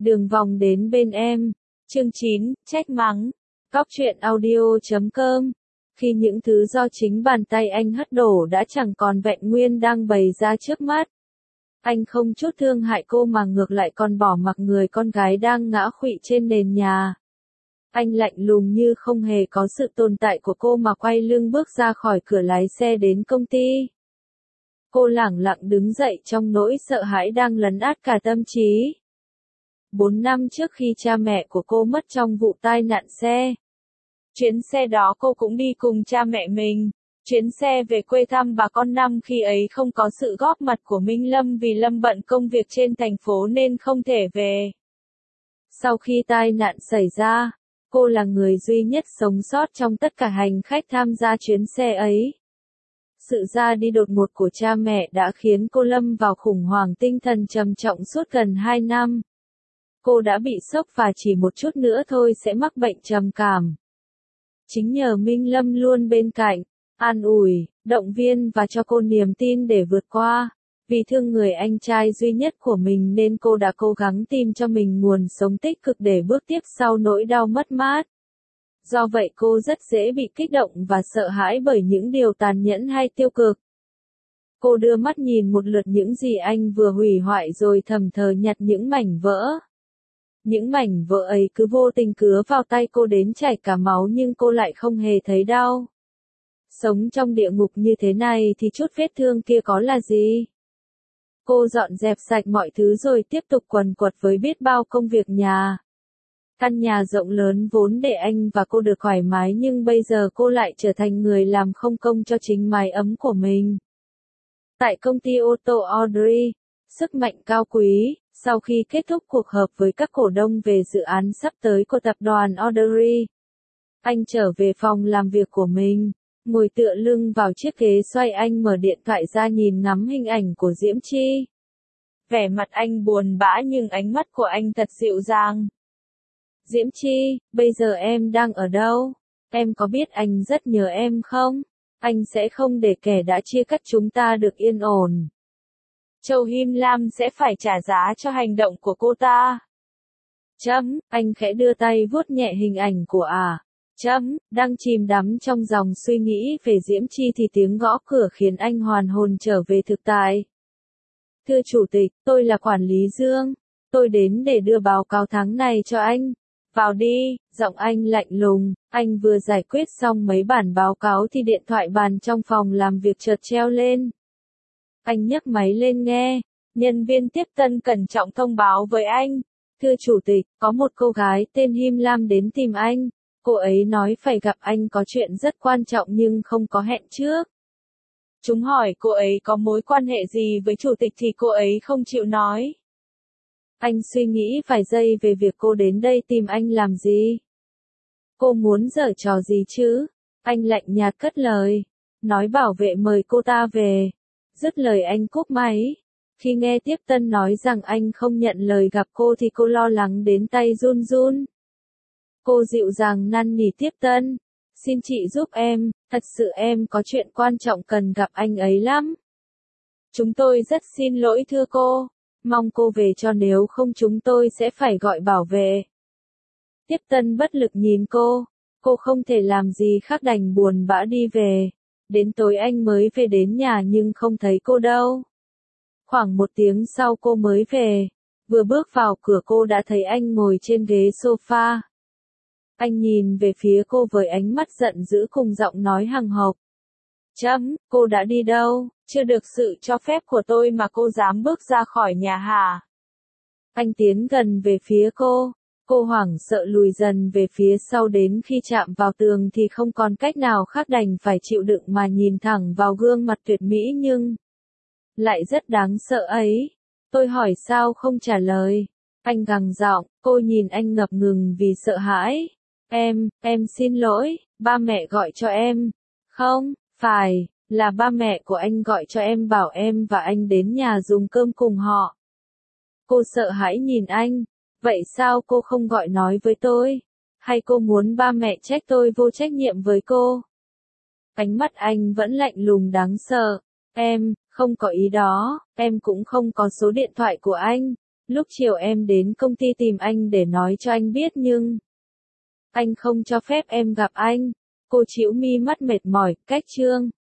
Đường vòng đến bên em. Chương 9, trách mắng. Cóc truyện audio.com. Khi những thứ do chính bàn tay anh hất đổ đã chẳng còn vẹn nguyên đang bày ra trước mắt. Anh không chút thương hại cô mà ngược lại còn bỏ mặc người con gái đang ngã khuỵu trên nền nhà. Anh lạnh lùng như không hề có sự tồn tại của cô mà quay lưng bước ra khỏi cửa lái xe đến công ty. Cô lẳng lặng đứng dậy trong nỗi sợ hãi đang lấn át cả tâm trí. 4 năm trước khi cha mẹ của cô mất trong vụ tai nạn xe. Chuyến xe đó cô cũng đi cùng cha mẹ mình. Chuyến xe về quê thăm bà con năm khi ấy không có sự góp mặt của Minh Lâm vì Lâm bận công việc trên thành phố nên không thể về. Sau khi tai nạn xảy ra, cô là người duy nhất sống sót trong tất cả hành khách tham gia chuyến xe ấy. Sự ra đi đột ngột của cha mẹ đã khiến cô lâm vào khủng hoảng tinh thần trầm trọng suốt gần 2 năm. Cô đã bị sốc và chỉ một chút nữa thôi sẽ mắc bệnh trầm cảm. Chính nhờ Minh Lâm luôn bên cạnh, an ủi, động viên và cho cô niềm tin để vượt qua. Vì thương người anh trai duy nhất của mình nên cô đã cố gắng tìm cho mình nguồn sống tích cực để bước tiếp sau nỗi đau mất mát. Do vậy cô rất dễ bị kích động và sợ hãi bởi những điều tàn nhẫn hay tiêu cực. Cô đưa mắt nhìn một lượt những gì anh vừa hủy hoại rồi thầm thờ nhặt những mảnh vỡ. Những mảnh vỡ ấy cứ vô tình cứa vào tay cô đến chảy cả máu nhưng cô lại không hề thấy đau. Sống trong địa ngục như thế này thì chút vết thương kia có là gì? Cô dọn dẹp sạch mọi thứ rồi tiếp tục quần quật với biết bao công việc nhà. Căn nhà rộng lớn vốn để anh và cô được thoải mái nhưng bây giờ cô lại trở thành người làm không công cho chính mái ấm của mình. Tại công ty ô tô Audrey, sức mạnh cao quý, sau khi kết thúc cuộc họp với các cổ đông về dự án sắp tới của tập đoàn Audrey, anh trở về phòng làm việc của mình, ngồi tựa lưng vào chiếc ghế xoay anh mở điện thoại ra nhìn ngắm hình ảnh của Diễm Chi. Vẻ mặt anh buồn bã nhưng ánh mắt của anh thật dịu dàng. Diễm Chi, bây giờ em đang ở đâu? Em có biết anh rất nhớ em không? Anh sẽ không để kẻ đã chia cắt chúng ta được yên ổn. Châu Him Lam sẽ phải trả giá cho hành động của cô ta. Anh khẽ đưa tay vuốt nhẹ hình ảnh của đang chìm đắm trong dòng suy nghĩ về Diễm Chi thì tiếng gõ cửa khiến anh hoàn hồn trở về thực tại. Thưa chủ tịch, tôi là quản lý Dương. Tôi đến để đưa báo cáo tháng này cho anh. Vào đi, giọng anh lạnh lùng, anh vừa giải quyết xong mấy bản báo cáo thì điện thoại bàn trong phòng làm việc chợt treo lên. Anh nhấc máy lên nghe, nhân viên tiếp tân cẩn trọng thông báo với anh. Thưa chủ tịch, có một cô gái tên Him Lam đến tìm anh. Cô ấy nói phải gặp anh có chuyện rất quan trọng nhưng không có hẹn trước. Chúng hỏi cô ấy có mối quan hệ gì với chủ tịch thì cô ấy không chịu nói. Anh suy nghĩ vài giây về việc cô đến đây tìm anh làm gì. Cô muốn giở trò gì chứ? Anh lạnh nhạt cất lời. Nói bảo vệ mời cô ta về. Dứt lời anh cúp máy. Khi nghe tiếp tân nói rằng anh không nhận lời gặp cô thì cô lo lắng đến tay run run. Cô dịu dàng năn nỉ tiếp tân. Xin chị giúp em, thật sự em có chuyện quan trọng cần gặp anh ấy lắm. Chúng tôi rất xin lỗi thưa cô. Mong cô về cho nếu không chúng tôi sẽ phải gọi bảo vệ. Tiếp tân bất lực nhìn cô không thể làm gì khác đành buồn bã đi về. Đến tối anh mới về đến nhà nhưng không thấy cô đâu. Khoảng 1 tiếng sau cô mới về, vừa bước vào cửa cô đã thấy anh ngồi trên ghế sofa. Anh nhìn về phía cô với ánh mắt giận dữ cùng giọng nói hằng hộc. Cô đã đi đâu? Chưa được sự cho phép của tôi mà cô dám bước ra khỏi nhà hả? Anh tiến gần về phía cô hoảng sợ lùi dần về phía sau đến khi chạm vào tường thì không còn cách nào khác đành phải chịu đựng mà nhìn thẳng vào gương mặt tuyệt mỹ nhưng lại rất đáng sợ ấy. Tôi hỏi sao không trả lời? Anh gằn giọng, cô nhìn anh ngập ngừng vì sợ hãi. Em xin lỗi, ba mẹ gọi cho em. Không, phải, là ba mẹ của anh gọi cho em bảo em và anh đến nhà dùng cơm cùng họ. Cô sợ hãi nhìn anh, vậy sao cô không gọi nói với tôi? Hay cô muốn ba mẹ trách tôi vô trách nhiệm với cô? Ánh mắt anh vẫn lạnh lùng đáng sợ. Em, không có ý đó, em cũng không có số điện thoại của anh. Lúc chiều em đến công ty tìm anh để nói cho anh biết nhưng anh không cho phép em gặp anh. Cô trĩu mi mắt mệt mỏi, cách Trương